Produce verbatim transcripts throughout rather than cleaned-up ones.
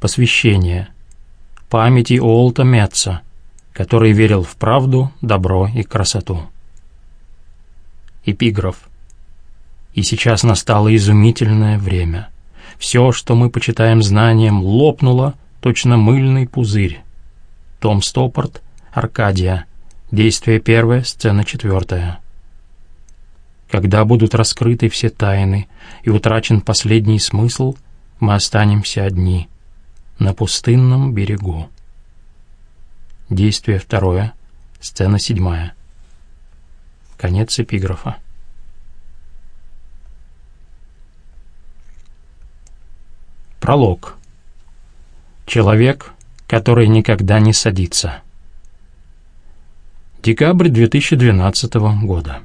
посвящение памяти Уолта Метца, который верил в правду, добро и красоту. Эпиграф. И сейчас настало изумительное время. Все, что мы почитаем знанием, лопнуло, точно мыльный пузырь. Том Стоппард, Аркадия. Действие первое, сцена четвертая. Когда будут раскрыты все тайны и утрачен последний смысл, мы останемся одни на пустынном берегу. Действие второе, сцена седьмая. Конец эпиграфа. Пролог. Человек, который никогда не садится. Декабрь две тысячи двенадцатого года.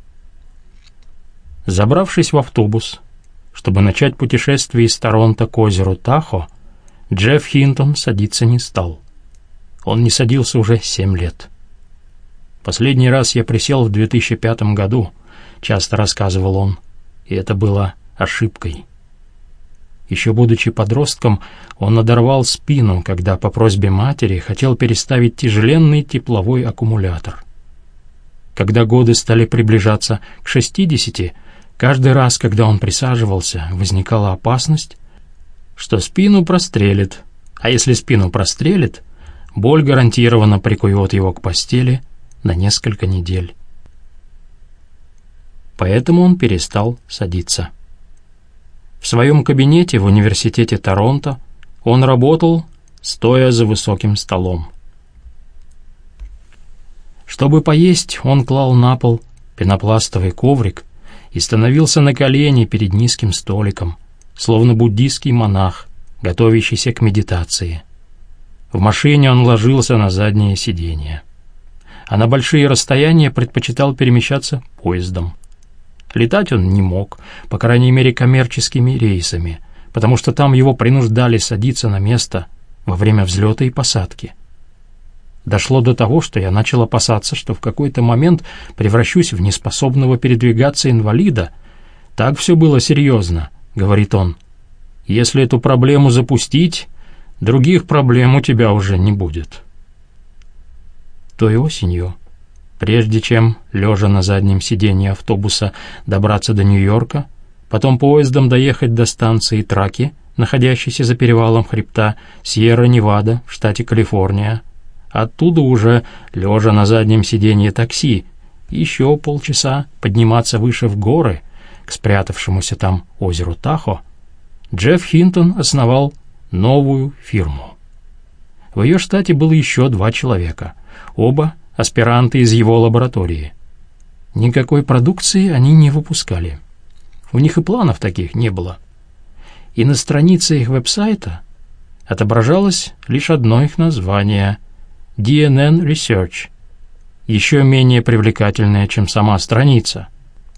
Забравшись в автобус, чтобы начать путешествие из Торонто к озеру Тахо, Джефф Хинтон садиться не стал. Он не садился уже семь лет. «Последний раз я присел в две тысячи пятом году», — часто рассказывал он, — «и это было ошибкой». Еще будучи подростком, он надорвал спину, когда по просьбе матери хотел переставить тяжеленный тепловой аккумулятор. Когда годы стали приближаться к шестидесяти, каждый раз, когда он присаживался, возникала опасность, что спину прострелит, а если спину прострелит, боль гарантированно прикует его к постели на несколько недель. Поэтому он перестал садиться. В своем кабинете в университете Торонто он работал, стоя за высоким столом. Чтобы поесть, он клал на пол пенопластовый коврик и становился на колени перед низким столиком, словно буддийский монах, готовящийся к медитации. В машине он ложился на заднее сиденье, а на большие расстояния предпочитал перемещаться поездом. Летать он не мог, по крайней мере, коммерческими рейсами, потому что там его принуждали садиться на место во время взлета и посадки. Дошло до того, что я начал опасаться, что в какой-то момент превращусь в неспособного передвигаться инвалида. Так все было серьезно, говорит он. Если эту проблему запустить, других проблем у тебя уже не будет. Той осенью, прежде чем, лежа на заднем сиденье автобуса, добраться до Нью-Йорка, потом поездом доехать до станции Траки, находящейся за перевалом хребта Сьерра-Невада в штате Калифорния, оттуда уже, лежа на заднем сиденье такси, еще полчаса подниматься выше в горы, к спрятавшемуся там озеру Тахо, Джефф Хинтон основал новую фирму. В ее штате было еще два человека, оба аспиранты из его лаборатории. Никакой продукции они не выпускали. У них и планов таких не было. И на странице их веб-сайта отображалось лишь одно их название — ди эн эн Research, еще менее привлекательное, чем сама страница.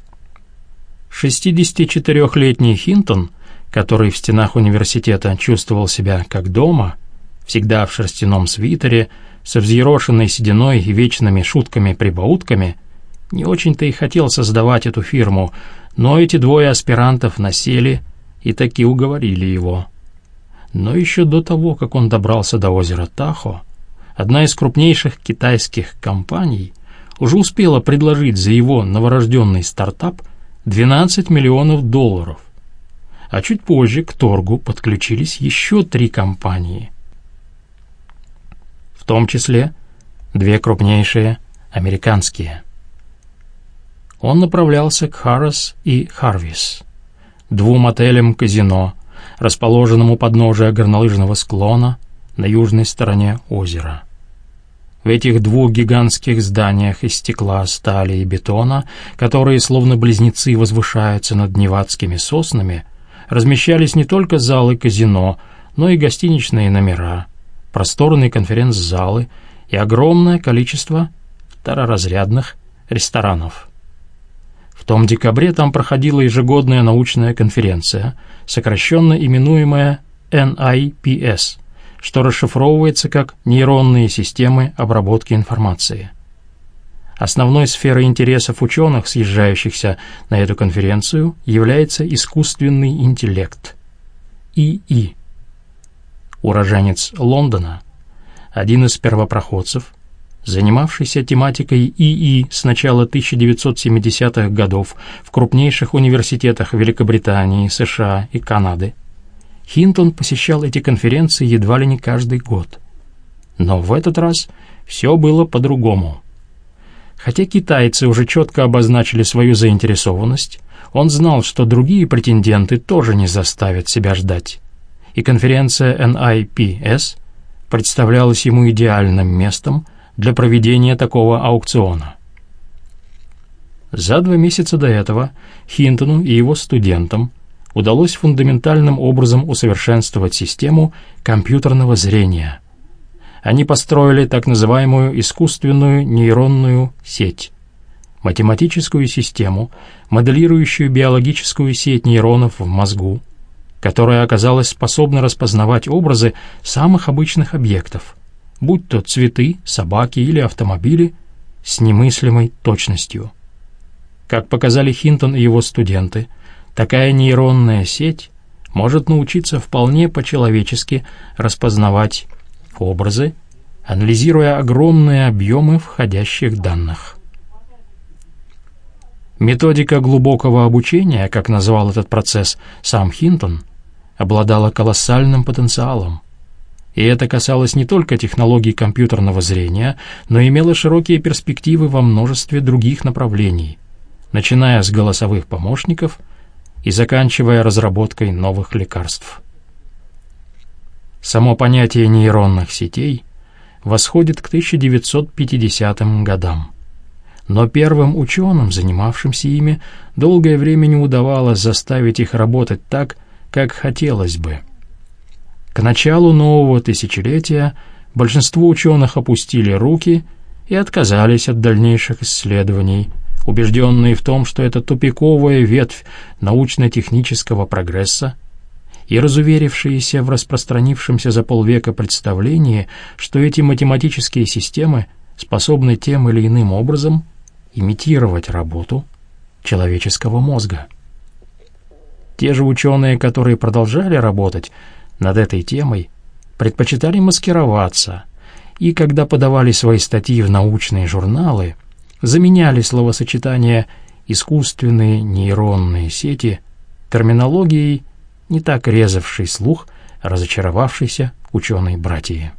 шестидесятичетырехлетний Хинтон, который в стенах университета чувствовал себя как дома, всегда в шерстяном свитере, со взъерошенной сединой и вечными шутками-прибаутками, не очень-то и хотел создавать эту фирму, но эти двое аспирантов насели и таки уговорили его. Но еще до того, как он добрался до озера Тахо, одна из крупнейших китайских компаний уже успела предложить за его новорожденный стартап двенадцать миллионов долларов, а чуть позже к торгу подключились еще три компании, в том числе две крупнейшие американские. Он направлялся к Harrah's и Harvey's, двум отелям-казино, расположенным у подножия горнолыжного склона на южной стороне озера. В этих двух гигантских зданиях из стекла, стали и бетона, которые словно близнецы возвышаются над невадскими соснами, размещались не только залы казино, но и гостиничные номера, просторные конференц-залы и огромное количество второразрядных ресторанов. В том декабре там проходила ежегодная научная конференция, сокращенно именуемая эн ай пи эс, что расшифровывается как нейронные системы обработки информации. Основной сферой интересов ученых, съезжающихся на эту конференцию, является искусственный интеллект, и и. уроженец Лондона, один из первопроходцев, занимавшийся тематикой ИИ с начала тысяча девятьсот семидесятых годов в крупнейших университетах Великобритании, США и Канады, Хинтон посещал эти конференции едва ли не каждый год. Но в этот раз все было по-другому. Хотя китайцы уже четко обозначили свою заинтересованность, он знал, что другие претенденты тоже не заставят себя ждать, и конференция эн ай пи эс представлялась ему идеальным местом для проведения такого аукциона. За два месяца до этого Хинтону и его студентам удалось фундаментальным образом усовершенствовать систему компьютерного зрения. Они построили так называемую искусственную нейронную сеть, математическую систему, моделирующую биологическую сеть нейронов в мозгу, которая оказалась способна распознавать образы самых обычных объектов, будь то цветы, собаки или автомобили, с немыслимой точностью. Как показали Хинтон и его студенты, такая нейронная сеть может научиться вполне по-человечески распознавать образы, анализируя огромные объемы входящих данных. Методика глубокого обучения, как назвал этот процесс сам Хинтон, обладала колоссальным потенциалом. И это касалось не только технологий компьютерного зрения, но имело широкие перспективы во множестве других направлений, начиная с голосовых помощников и заканчивая разработкой новых лекарств. Само понятие нейронных сетей восходит к тысяча девятьсот пятидесятым годам. Но первым ученым, занимавшимся ими, долгое время не удавалось заставить их работать так, как хотелось бы. К началу нового тысячелетия большинство ученых опустили руки и отказались от дальнейших исследований, убежденные в том, что это тупиковая ветвь научно-технического прогресса, и разуверившиеся в распространившемся за полвека представлении, что эти математические системы способны тем или иным образом имитировать работу человеческого мозга. Те же ученые, которые продолжали работать над этой темой, предпочитали маскироваться, и когда подавали свои статьи в научные журналы, заменяли словосочетание «искусственные нейронные сети» терминологией, не так резавшей слух разочаровавшейся ученой-братьи.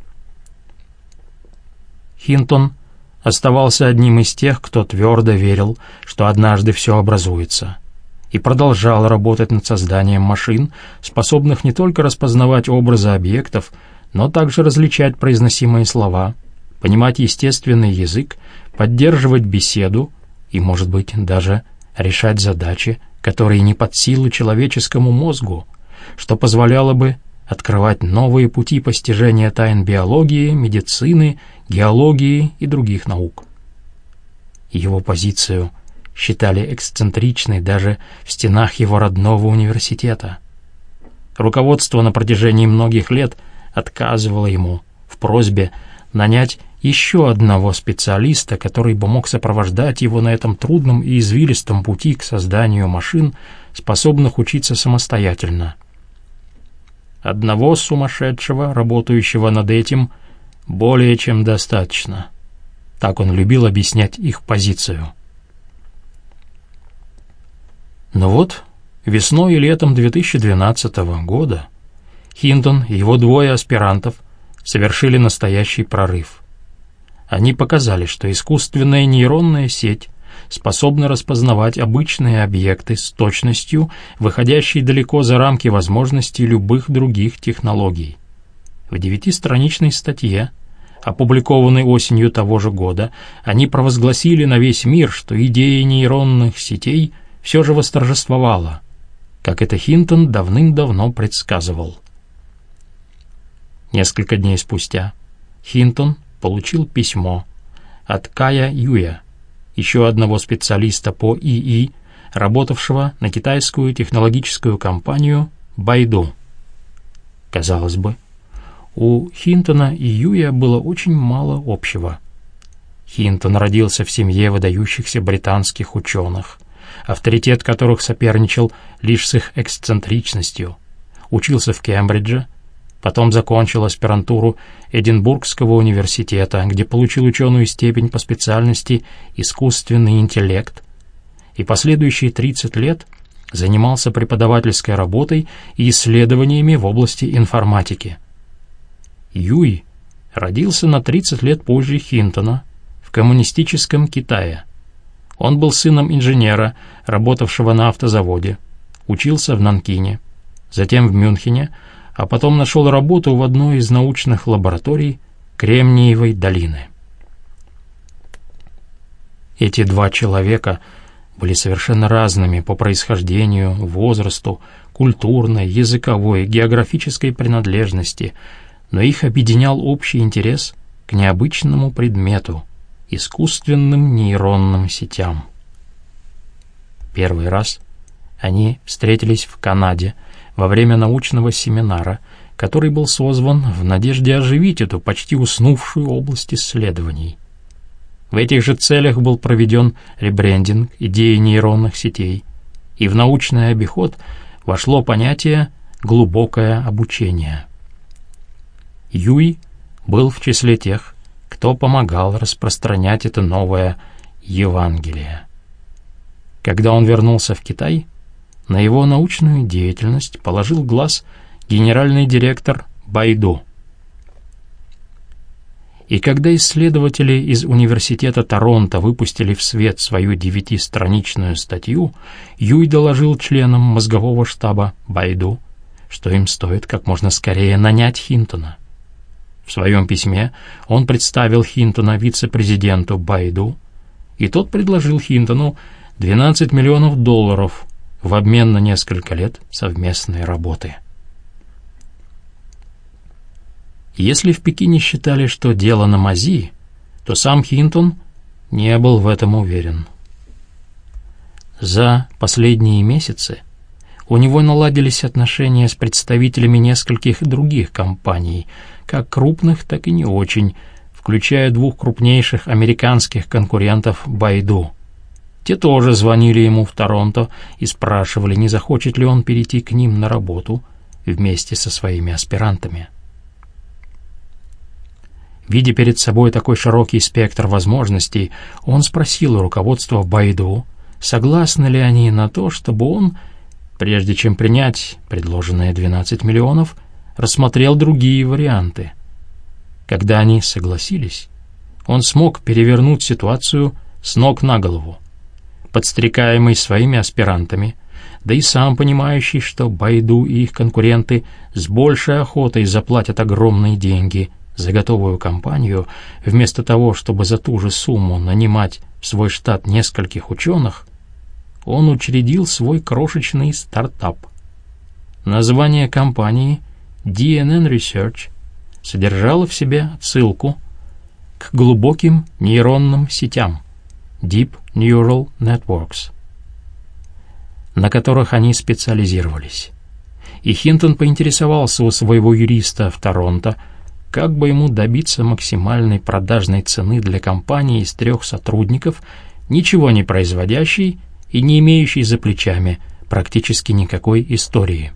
Хинтон оставался одним из тех, кто твердо верил, что однажды все образуется, и продолжал работать над созданием машин, способных не только распознавать образы объектов, но также различать произносимые слова, понимать естественный язык, поддерживать беседу и, может быть, даже решать задачи, которые не под силу человеческому мозгу, что позволяло бы открывать новые пути постижения тайн биологии, медицины, геологии и других наук. Его позицию считали эксцентричной даже в стенах его родного университета. Руководство на протяжении многих лет отказывало ему в просьбе нанять еще одного специалиста, который бы мог сопровождать его на этом трудном и извилистом пути к созданию машин, способных учиться самостоятельно. Одного сумасшедшего, работающего над этим, более чем достаточно. Так он любил объяснять их позицию. Но вот весной и летом две тысячи двенадцатого года Хинтон и его двое аспирантов совершили настоящий прорыв. Они показали, что искусственная нейронная сеть способна распознавать обычные объекты с точностью, выходящей далеко за рамки возможностей любых других технологий. В девятистраничной статье, опубликованной осенью того же года, они провозгласили на весь мир, что идея нейронных сетей все же восторжествовала, как это Хинтон давным-давно предсказывал. Несколько дней спустя Хинтон получил письмо от Кая Юя, еще одного специалиста по ИИ, работавшего на китайскую технологическую компанию Байду. Казалось бы, у Хинтона и Юя было очень мало общего. Хинтон родился в семье выдающихся британских ученых, авторитет которых соперничал лишь с их эксцентричностью, учился в Кембридже, Потом закончил аспирантуру Эдинбургского университета, где получил ученую степень по специальности «Искусственный интеллект», и последующие тридцать лет занимался преподавательской работой и исследованиями в области информатики. Юй родился на тридцать лет позже Хинтона в коммунистическом Китае. Он был сыном инженера, работавшего на автозаводе, учился в Нанкине, затем в Мюнхене, а потом нашел работу в одной из научных лабораторий Кремниевой долины. Эти два человека были совершенно разными по происхождению, возрасту, культурной, языковой, географической принадлежности, но их объединял общий интерес к необычному предмету — искусственным нейронным сетям. Первый раз они встретились в Канаде во время научного семинара, который был созван в надежде оживить эту почти уснувшую область исследований. В этих же целях был проведен ребрендинг идеи нейронных сетей, и в научный обиход вошло понятие «глубокое обучение». Юй был в числе тех, кто помогал распространять это новое Евангелие. Когда он вернулся в Китай, на его научную деятельность положил глаз генеральный директор Байду. И когда исследователи из Университета Торонто выпустили в свет свою девятистраничную статью, Юй доложил членам мозгового штаба Байду, что им стоит как можно скорее нанять Хинтона. В своем письме он представил Хинтона вице-президенту Байду, и тот предложил Хинтону двенадцать миллионов долларов в обмен на несколько лет совместной работы. Если в Пекине считали, что дело на мази, то сам Хинтон не был в этом уверен. За последние месяцы у него наладились отношения с представителями нескольких других компаний, как крупных, так и не очень, включая двух крупнейших американских конкурентов Байду. Те тоже звонили ему в Торонто и спрашивали, не захочет ли он перейти к ним на работу вместе со своими аспирантами. Видя перед собой такой широкий спектр возможностей, он спросил у руководства Байду, согласны ли они на то, чтобы он, прежде чем принять предложенные двенадцать миллионов, рассмотрел другие варианты. Когда они согласились, он смог перевернуть ситуацию с ног на голову. Подстрекаемый своими аспирантами, да и сам понимающий, что Байду и их конкуренты с большей охотой заплатят огромные деньги за готовую компанию, вместо того, чтобы за ту же сумму нанимать в свой штат нескольких ученых, он учредил свой крошечный стартап. Название компании ди эн эн Research содержало в себе отсылку к глубоким нейронным сетям Deep Neural Networks, на которых они специализировались. И Хинтон поинтересовался у своего юриста в Торонто, как бы ему добиться максимальной продажной цены для компании из трех сотрудников, ничего не производящей и не имеющей за плечами практически никакой истории.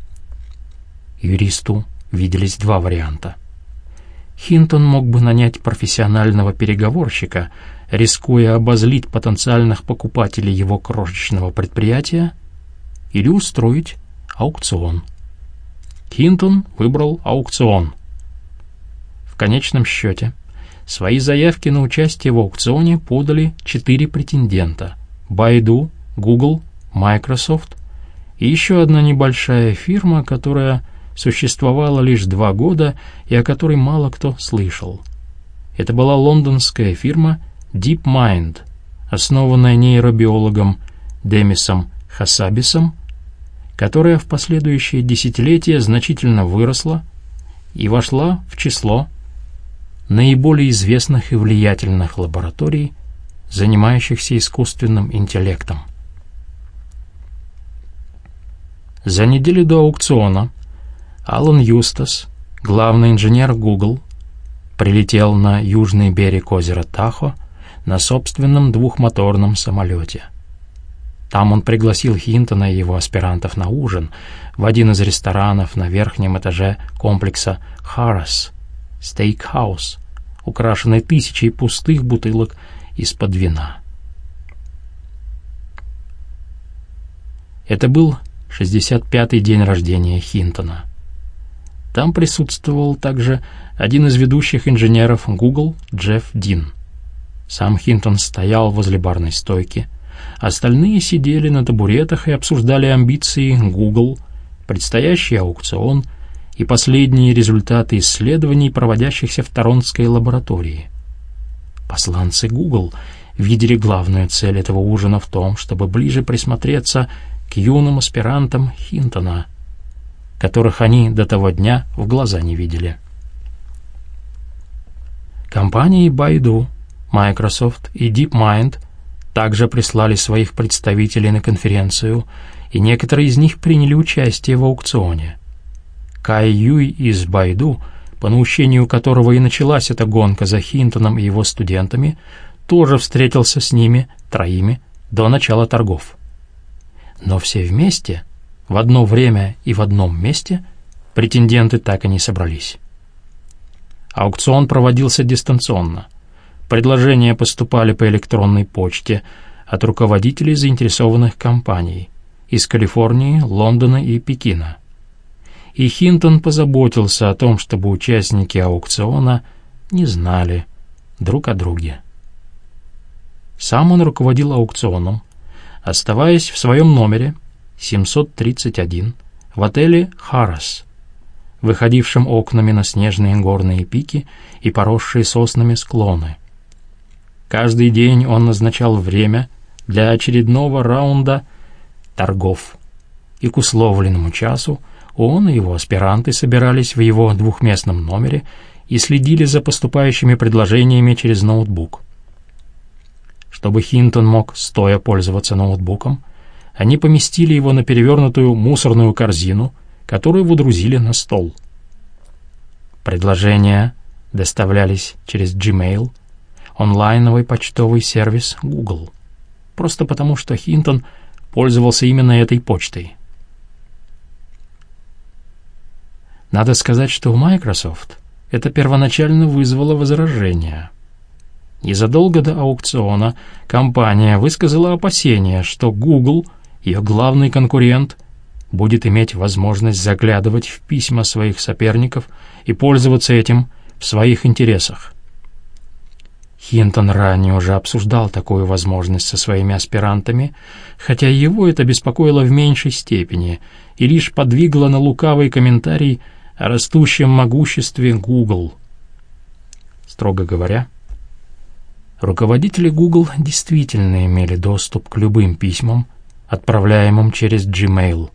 Юристу виделись два варианта. Хинтон мог бы нанять профессионального переговорщика, рискуя обозлить потенциальных покупателей его крошечного предприятия, или устроить аукцион. Хинтон выбрал аукцион. В конечном счете, свои заявки на участие в аукционе подали четыре претендента – Байду, Google, Microsoft и еще одна небольшая фирма, которая существовала лишь два года и о которой мало кто слышал. Это была лондонская фирма DeepMind, основанная нейробиологом Демисом Хасабисом, которая в последующие десятилетия значительно выросла и вошла в число наиболее известных и влиятельных лабораторий, занимающихся искусственным интеллектом. За неделю до аукциона Алан Юстас, главный инженер Google, прилетел на южный берег озера Тахо на собственном двухмоторном самолете. Там он пригласил Хинтона и его аспирантов на ужин в один из ресторанов на верхнем этаже комплекса Harrah's Steakhouse, украшенный тысячей пустых бутылок из-под вина. Это был шестьдесят пятый день рождения Хинтона. Там присутствовал также один из ведущих инженеров Google, Джефф Дин. Сам Хинтон стоял возле барной стойки, остальные сидели на табуретах и обсуждали амбиции Google, предстоящий аукцион и последние результаты исследований, проводящихся в Торонтской лаборатории. Посланцы Google видели главную цель этого ужина в том, чтобы ближе присмотреться к юным аспирантам Хинтона, которых они до того дня в глаза не видели. Компании Baidu, Microsoft и DeepMind также прислали своих представителей на конференцию, и некоторые из них приняли участие в аукционе. Кай Юй из Baidu, по наущению которого и началась эта гонка за Хинтоном и его студентами, тоже встретился с ними, троими, до начала торгов. Но все вместе, в одно время и в одном месте, претенденты так и не собрались. Аукцион проводился дистанционно. Предложения поступали по электронной почте от руководителей заинтересованных компаний из Калифорнии, Лондона и Пекина. И Хинтон позаботился о том, чтобы участники аукциона не знали друг о друге. Сам он руководил аукционом, оставаясь в своем номере семьсот тридцать один в отеле «Harrah's», выходившем окнами на снежные горные пики и поросшие соснами склоны. Каждый день он назначал время для очередного раунда торгов, и к условленному часу он и его аспиранты собирались в его двухместном номере и следили за поступающими предложениями через ноутбук. Чтобы Хинтон мог стоя пользоваться ноутбуком, они поместили его на перевернутую мусорную корзину, которую водрузили на стол. Предложения доставлялись через Gmail, онлайновый почтовый сервис Google, просто потому что Хинтон пользовался именно этой почтой. Надо сказать, что в Microsoft это первоначально вызвало возражения. Незадолго до аукциона компания высказала опасения, что Google, ее главный конкурент, будет иметь возможность заглядывать в письма своих соперников и пользоваться этим в своих интересах. Хинтон ранее уже обсуждал такую возможность со своими аспирантами, хотя его это беспокоило в меньшей степени и лишь подвигло на лукавый комментарий о растущем могуществе Google. Строго говоря, руководители Google действительно имели доступ к любым письмам, отправляемым через Gmail.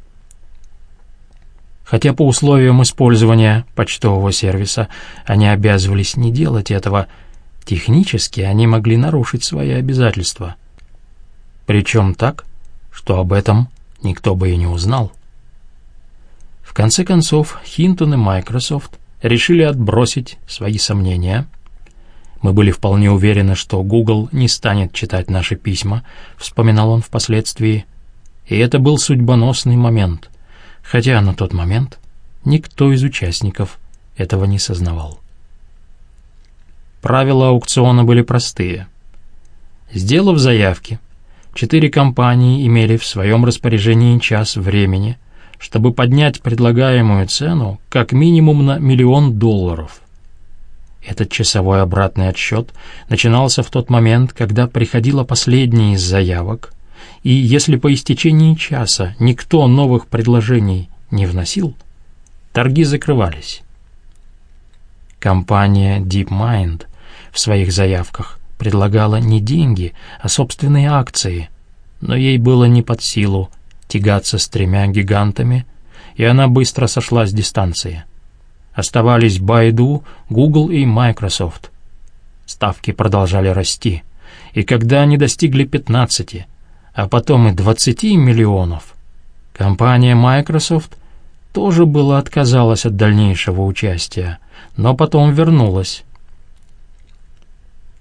Хотя по условиям использования почтового сервиса они обязывались не делать этого, технически они могли нарушить свои обязательства. Причем так, что об этом никто бы и не узнал. В конце концов, Хинтон и Microsoft решили отбросить свои сомнения. «Мы были вполне уверены, что Google не станет читать наши письма», — вспоминал он впоследствии. И это был судьбоносный момент, хотя на тот момент никто из участников этого не сознавал. Правила аукциона были простые. Сделав заявки, четыре компании имели в своем распоряжении час времени, чтобы поднять предлагаемую цену как минимум на миллион долларов. Этот часовой обратный отсчет начинался в тот момент, когда приходила последняя из заявок, и если по истечении часа никто новых предложений не вносил, торги закрывались. Компания DeepMind в своих заявках предлагала не деньги, а собственные акции, но ей было не под силу тягаться с тремя гигантами, и она быстро сошла с дистанции. Оставались Baidu, Google и Microsoft. Ставки продолжали расти, и когда они достигли пятнадцати, а потом и двадцати миллионов, компания Microsoft тоже была отказалась от дальнейшего участия, но потом вернулась.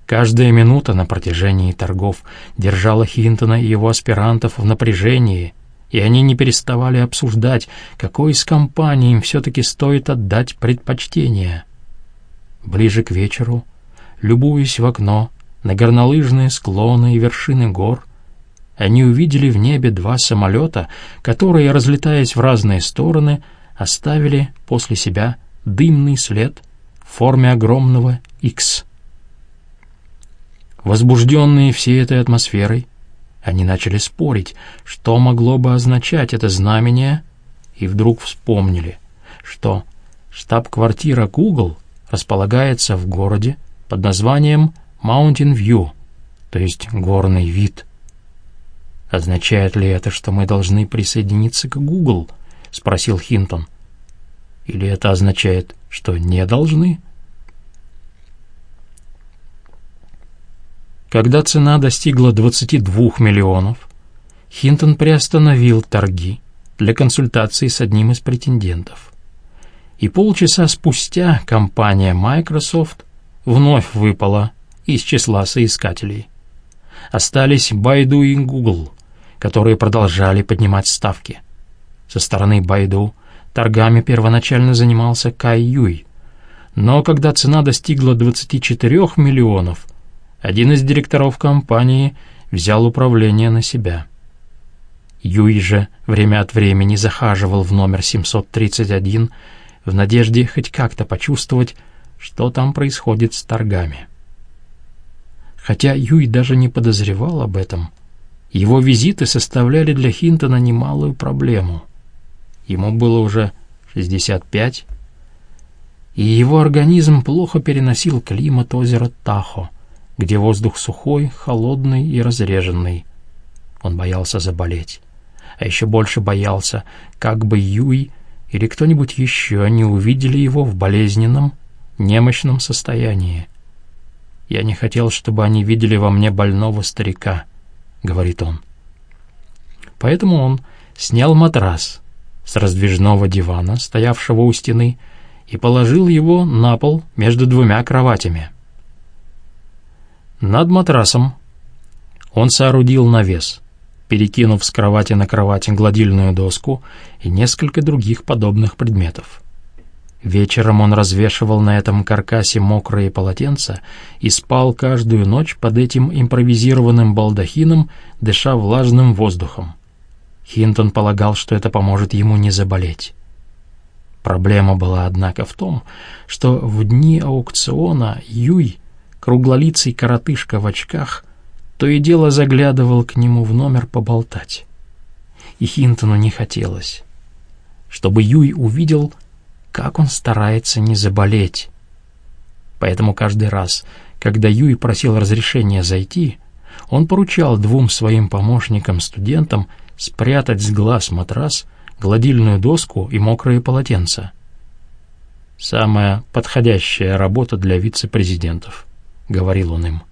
Каждая минута на протяжении торгов держала Хинтона и его аспирантов в напряжении, и они не переставали обсуждать, какой из компаний им все-таки стоит отдать предпочтение. Ближе к вечеру, любуясь в окно на горнолыжные склоны и вершины гор, они увидели в небе два самолета, которые, разлетаясь в разные стороны, оставили после себя дымный след в форме огромного Икс. Возбужденные всей этой атмосферой, они начали спорить, что могло бы означать это знамение, и вдруг вспомнили, что штаб-квартира Google располагается в городе под названием Mountain View, то есть горный вид. «Означает ли это, что мы должны присоединиться к Google?» — спросил Хинтон. «Или это означает, что не должны?» Когда цена достигла двадцати двух миллионов, Хинтон приостановил торги для консультации с одним из претендентов. И полчаса спустя компания Microsoft вновь выпала из числа соискателей. Остались Baidu и Google, которые продолжали поднимать ставки. Со стороны Baidu торгами первоначально занимался Кай Юй, но когда цена достигла двадцати четырёх миллионов, один из директоров компании взял управление на себя. Юй же время от времени захаживал в номер семьсот тридцать один в надежде хоть как-то почувствовать, что там происходит с торгами. Хотя Юй даже не подозревал об этом, его визиты составляли для Хинтона немалую проблему. Ему было уже шестьдесят пять, и его организм плохо переносил климат озера Тахо, где воздух сухой, холодный и разреженный. Он боялся заболеть, а еще больше боялся, как бы Юй или кто-нибудь еще не увидели его в болезненном, немощном состоянии. «Я не хотел, чтобы они видели во мне больного старика», — говорит он. Поэтому он снял матрас с раздвижного дивана, стоявшего у стены, и положил его на пол между двумя кроватями. Над матрасом он соорудил навес, перекинув с кровати на кровать гладильную доску и несколько других подобных предметов. Вечером он развешивал на этом каркасе мокрые полотенца и спал каждую ночь под этим импровизированным балдахином, дыша влажным воздухом. Хинтон полагал, что это поможет ему не заболеть. Проблема была, однако, в том, что в дни аукциона Юй, круглолицый коротышка в очках, то и дело заглядывал к нему в номер поболтать. И Хинтону не хотелось, чтобы Юй увидел, как он старается не заболеть. Поэтому каждый раз, когда Юй просил разрешения зайти, он поручал двум своим помощникам-студентам спрятать с глаз матрас, гладильную доску и мокрые полотенца. «Самая подходящая работа для вице-президентов», — говорил он им.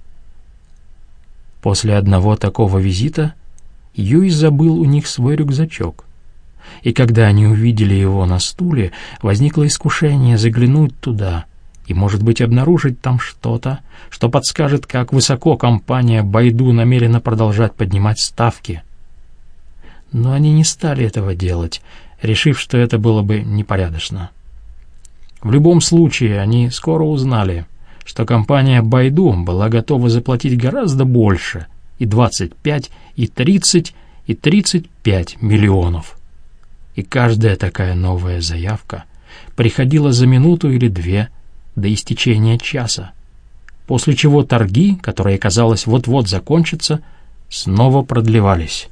После одного такого визита Юй забыл у них свой рюкзачок, и когда они увидели его на стуле, возникло искушение заглянуть туда и, может быть, обнаружить там что-то, что подскажет, как высоко компания Baidu намерена продолжать поднимать ставки. Но они не стали этого делать, решив, что это было бы непорядочно. В любом случае, они скоро узнали, что компания Baidu была готова заплатить гораздо больше, и двадцать пять, и тридцать, и тридцать пять миллионов. И каждая такая новая заявка приходила за минуту или две до истечения часа, после чего торги, которые, казалось, вот-вот закончатся, снова продлевались.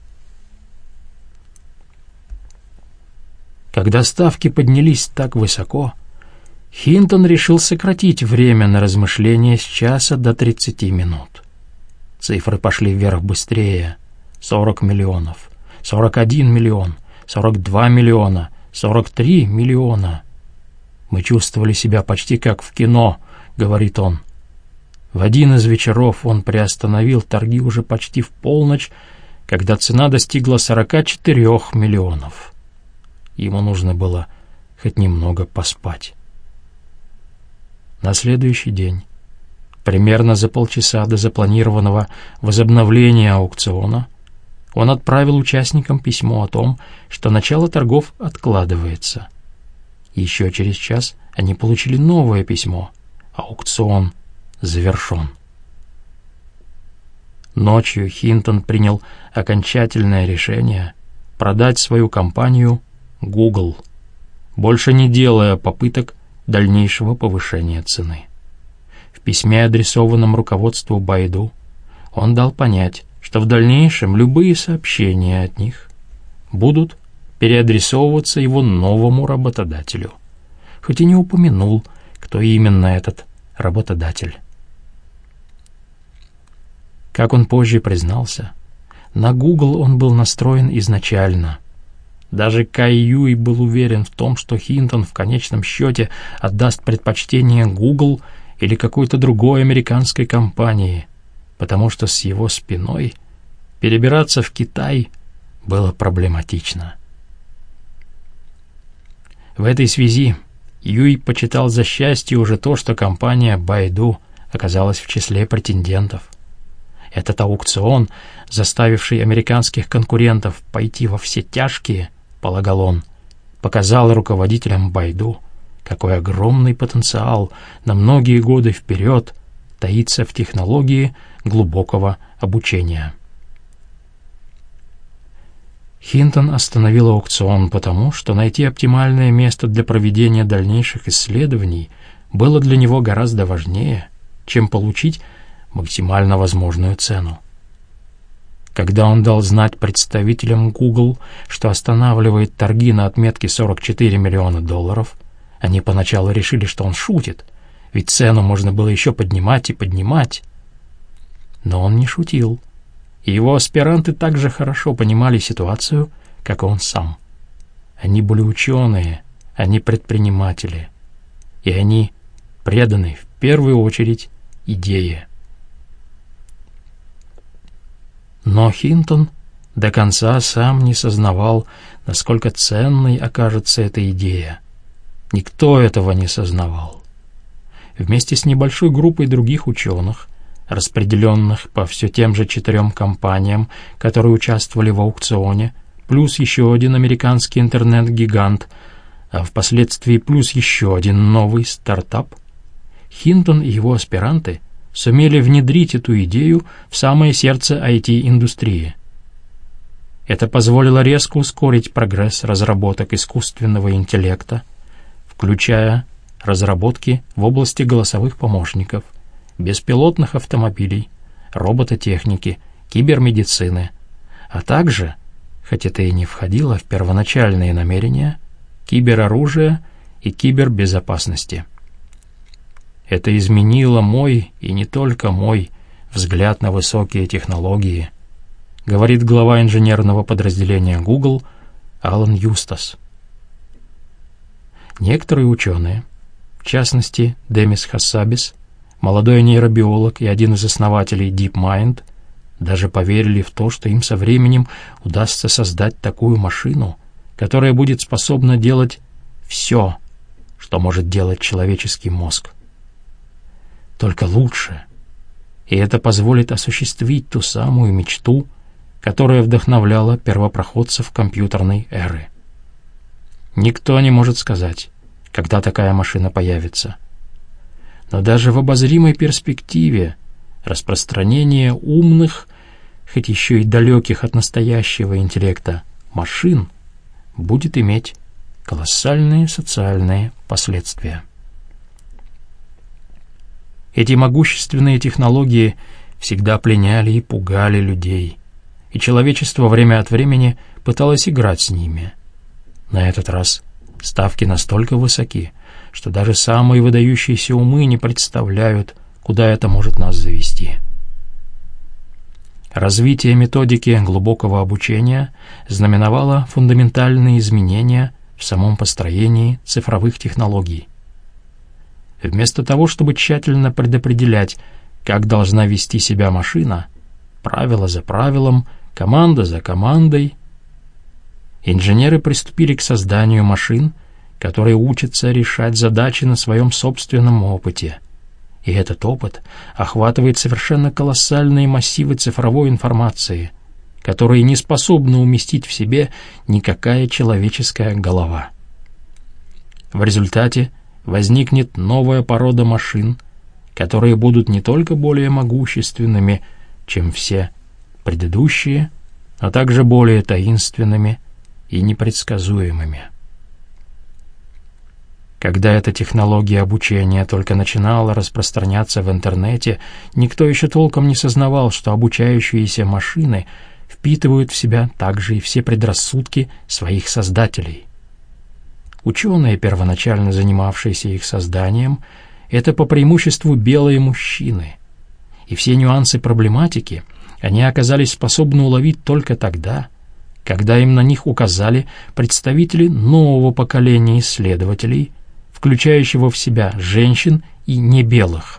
Когда ставки поднялись так высоко, Хинтон решил сократить время на размышления с часа до тридцати минут. Цифры пошли вверх быстрее. сорок миллионов, сорок один миллион, сорок два миллиона, сорок три миллиона. «Мы чувствовали себя почти как в кино», — говорит он. В один из вечеров он приостановил торги уже почти в полночь, когда цена достигла сорока четырёх миллионов. Ему нужно было хоть немного поспать. На следующий день Примерно за полчаса до запланированного возобновления аукциона он отправил участникам письмо о том, что начало торгов откладывается. Еще через час они получили новое письмо. Аукцион завершен. Ночью Хинтон принял окончательное решение продать свою компанию Google, больше не делая попыток дальнейшего повышения цены. В письме, адресованном руководству Байду, он дал понять, что в дальнейшем любые сообщения от них будут переадресовываться его новому работодателю, хоть и не упомянул, кто именно этот работодатель. Как он позже признался, на Google он был настроен изначально. Даже Кай Юй был уверен в том, что Хинтон в конечном счете отдаст предпочтение Google или какой-то другой американской компании, потому что с его спиной перебираться в Китай было проблематично. В этой связи Юй почитал за счастье уже то, что компания Байду оказалась в числе претендентов. Этот аукцион, заставивший американских конкурентов пойти во все тяжкие, полагал он, показал руководителям Байду, какой огромный потенциал на многие годы вперед таится в технологии глубокого обучения. Хинтон остановил аукцион потому, что найти оптимальное место для проведения дальнейших исследований было для него гораздо важнее, чем получить максимально возможную цену. Когда он дал знать представителям Google, что останавливает торги на отметке сорок четыре миллиона долларов, они поначалу решили, что он шутит, ведь цену можно было еще поднимать и поднимать. Но он не шутил, и его аспиранты так же хорошо понимали ситуацию, как он сам. Они были ученые, они предприниматели, и они преданы в первую очередь идее. Но Хинтон до конца сам не сознавал, насколько ценной окажется эта идея. Никто этого не сознавал. Вместе с небольшой группой других ученых, распределенных по все тем же четырем компаниям, которые участвовали в аукционе, плюс еще один американский интернет-гигант, а впоследствии плюс еще один новый стартап, Хинтон и его аспиранты сумели внедрить эту идею в самое сердце ай ти-индустрии. Это позволило резко ускорить прогресс разработок искусственного интеллекта, включая разработки в области голосовых помощников, беспилотных автомобилей, робототехники, кибермедицины, а также, хоть это и не входило в первоначальные намерения, кибероружия и кибербезопасности. Это изменило мой, и не только мой, взгляд на высокие технологии, говорит глава инженерного подразделения Google Алан Юстас. Некоторые ученые, в частности Демис Хассабис, молодой нейробиолог и один из основателей DeepMind, даже поверили в то, что им со временем удастся создать такую машину, которая будет способна делать все, что может делать человеческий мозг. Только лучше. И это позволит осуществить ту самую мечту, которая вдохновляла первопроходцев компьютерной эры. Никто не может сказать, когда такая машина появится. Но даже в обозримой перспективе распространение умных, хоть еще и далеких от настоящего интеллекта, машин будет иметь колоссальные социальные последствия. Эти могущественные технологии всегда пленяли и пугали людей, и человечество время от времени пыталось играть с ними. На этот раз ставки настолько высоки, что даже самые выдающиеся умы не представляют, куда это может нас завести. Развитие методики глубокого обучения знаменовало фундаментальные изменения в самом построении цифровых технологий. Вместо того, чтобы тщательно предопределять, как должна вести себя машина, правило за правилом, команда за командой, инженеры приступили к созданию машин, которые учатся решать задачи на своем собственном опыте И этот опыт охватывает совершенно колоссальные массивы цифровой информации, которые не способны уместить в себе никакая человеческая голова. В результате возникнет новая порода машин, которые будут не только более могущественными, чем все предыдущие, но также более таинственными и непредсказуемыми. Когда эта технология обучения только начинала распространяться в интернете, никто еще толком не сознавал, что обучающиеся машины впитывают в себя также и все предрассудки своих создателей. Ученые, первоначально занимавшиеся их созданием, это по преимуществу белые мужчины, и все нюансы проблематики они оказались способны уловить только тогда, когда им на них указали представители нового поколения исследователей, включающего в себя женщин и небелых.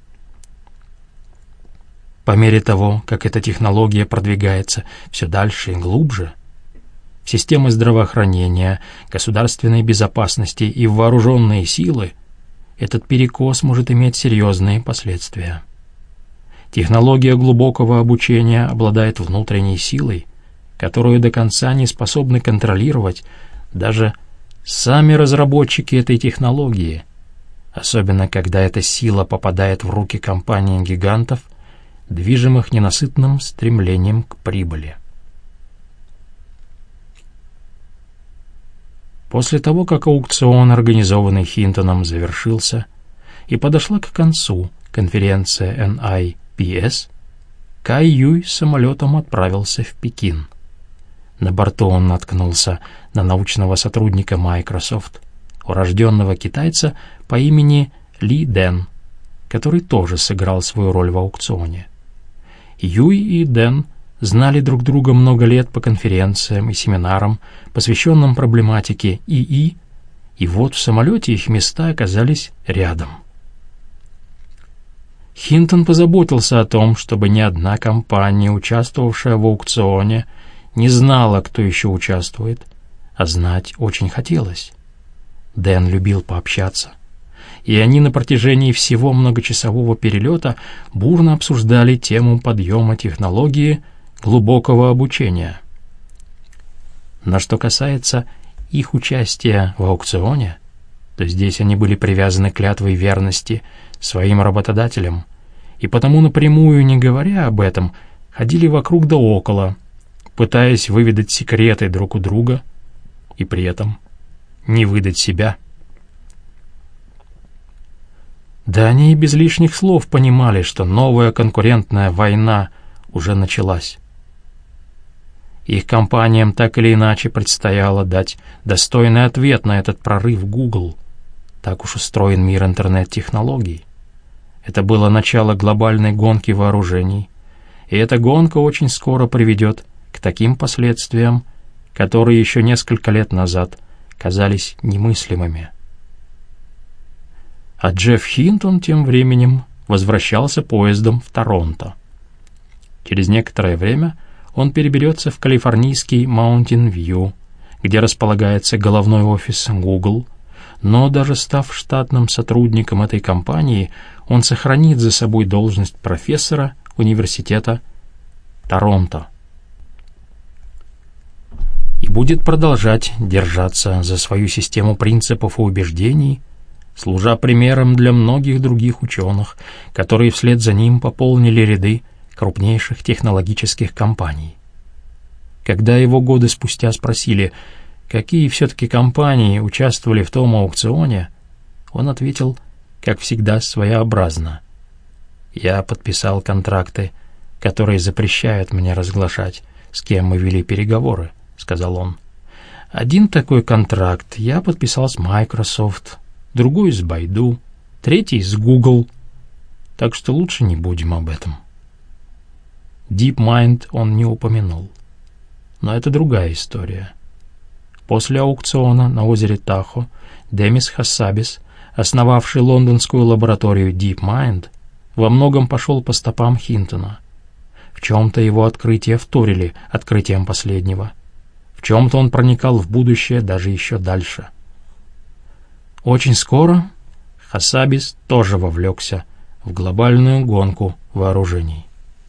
По мере того, как эта технология продвигается все дальше и глубже, в системы здравоохранения, государственной безопасности и в вооруженные силы, этот перекос может иметь серьезные последствия. Технология глубокого обучения обладает внутренней силой, которую до конца не способны контролировать даже сами разработчики этой технологии, особенно когда эта сила попадает в руки компаний-гигантов, движимых ненасытным стремлением к прибыли. После того, как аукцион, организованный Хинтоном, завершился и подошла к концу конференция эн ай пи эс, Кай Юй самолетом отправился в Пекин. На борту он наткнулся на научного сотрудника Microsoft, урожденного китайца по имени Ли Дэн, который тоже сыграл свою роль в аукционе. Юй и Дэн знали друг друга много лет по конференциям и семинарам, посвященным проблематике ИИ, и вот в самолете их места оказались рядом. Хинтон позаботился о том, чтобы ни одна компания, участвовавшая в аукционе, не знала, кто еще участвует, а знать очень хотелось. Дэн любил пообщаться, и они на протяжении всего многочасового перелета бурно обсуждали тему подъема технологии глубокого обучения. Но что касается их участия в аукционе, то здесь они были привязаны клятвой верности своим работодателям, и потому напрямую, не говоря об этом, ходили вокруг да около, пытаясь выведать секреты друг у друга и при этом не выдать себя. Да они и без лишних слов понимали, что новая конкурентная война уже началась. Их компаниям так или иначе предстояло дать достойный ответ на этот прорыв Google. Так уж устроен мир интернет-технологий. Это было начало глобальной гонки вооружений, и эта гонка очень скоро приведет к таким последствиям, которые еще несколько лет назад казались немыслимыми. А Джефф Хинтон тем временем возвращался поездом в Торонто. Через некоторое время он переберется в калифорнийский Маунтин-Вью, где располагается головной офис Google, но даже став штатным сотрудником этой компании, он сохранит за собой должность профессора университета Торонто и будет продолжать держаться за свою систему принципов и убеждений, служа примером для многих других ученых, которые вслед за ним пополнили ряды крупнейших технологических компаний. Когда его годы спустя спросили, какие все-таки компании участвовали в том аукционе, он ответил, как всегда, своеобразно. «Я подписал контракты, которые запрещают мне разглашать, с кем мы вели переговоры», — сказал он. «Один такой контракт я подписал с Microsoft, другой с Baidu, третий с Google, так что лучше не будем об этом». DeepMind он не упомянул. Но это другая история. После аукциона на озере Тахо Демис Хассабис, основавший лондонскую лабораторию DeepMind, во многом пошел по стопам Хинтона. В чем-то его открытия вторили открытиям последнего. В чем-то он проникал в будущее даже еще дальше. Очень скоро Хассабис тоже вовлекся в глобальную гонку вооружений.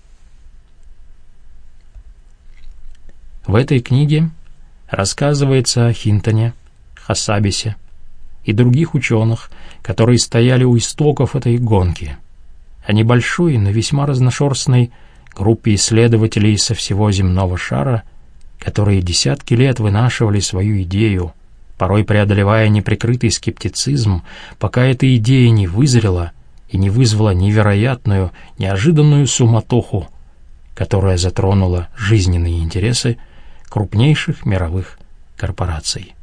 В этой книге рассказывается о Хинтоне, Хасабисе и других ученых, которые стояли у истоков этой гонки, о небольшой, но весьма разношерстной группе исследователей со всего земного шара, которые десятки лет вынашивали свою идею, порой преодолевая неприкрытый скептицизм, пока эта идея не вызрела и не вызвала невероятную, неожиданную суматоху, которая затронула жизненные интересы крупнейших мировых корпораций.